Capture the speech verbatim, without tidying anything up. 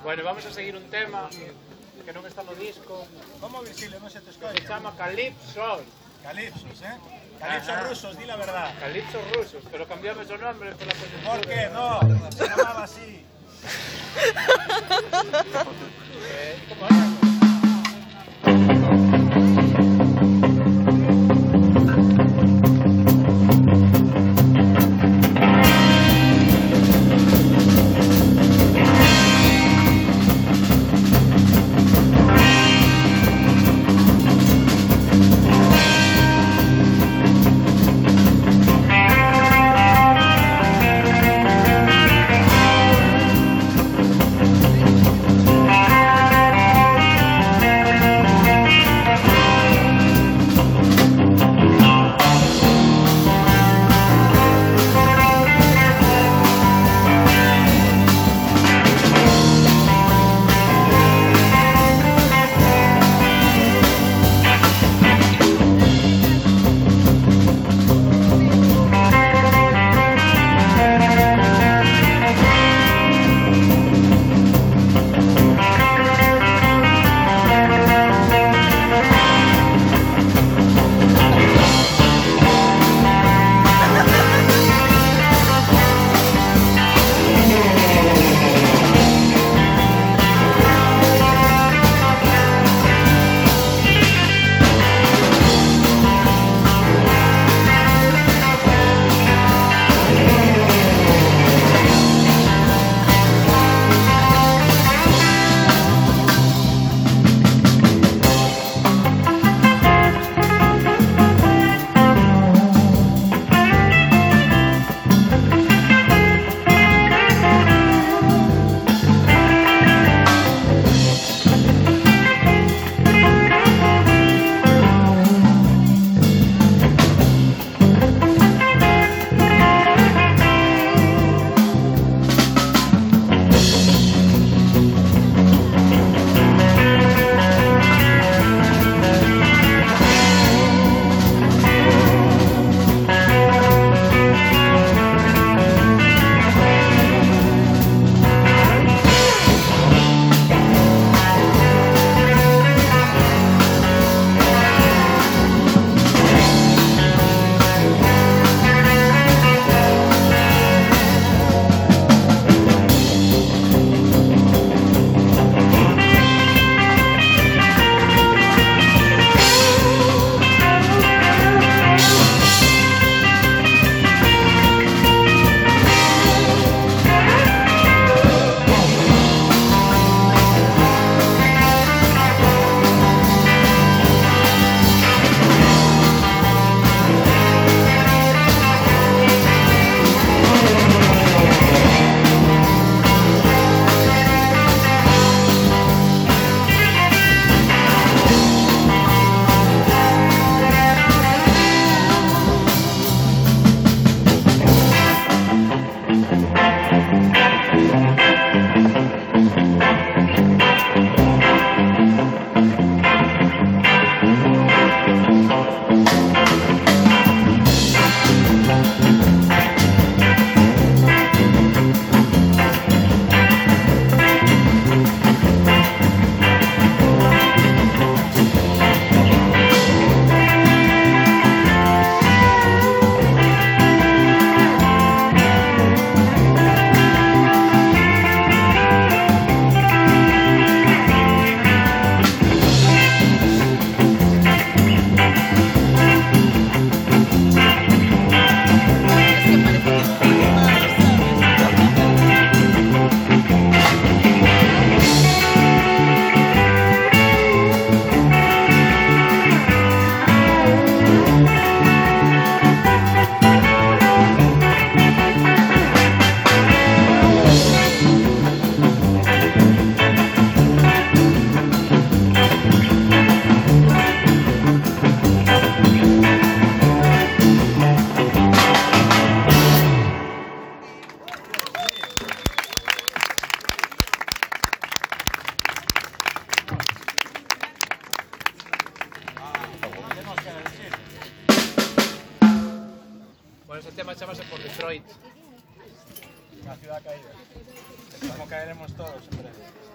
Bueno, vamos a seguir un tema que non está no disco. Como Virgilio, non se te escolla? Se chama Calypso. Calipsos, eh? Calipsos Ajá. rusos, di la verdad. Calypso rusos, pero cambiamos o nombre por la coyuntura. ¿Por qué? No, se llamaba así. Eh, ¿Cómo era? Bueno, ese tema chamase por Detroit. Una ciudad caída. Como caeremos todos en breve.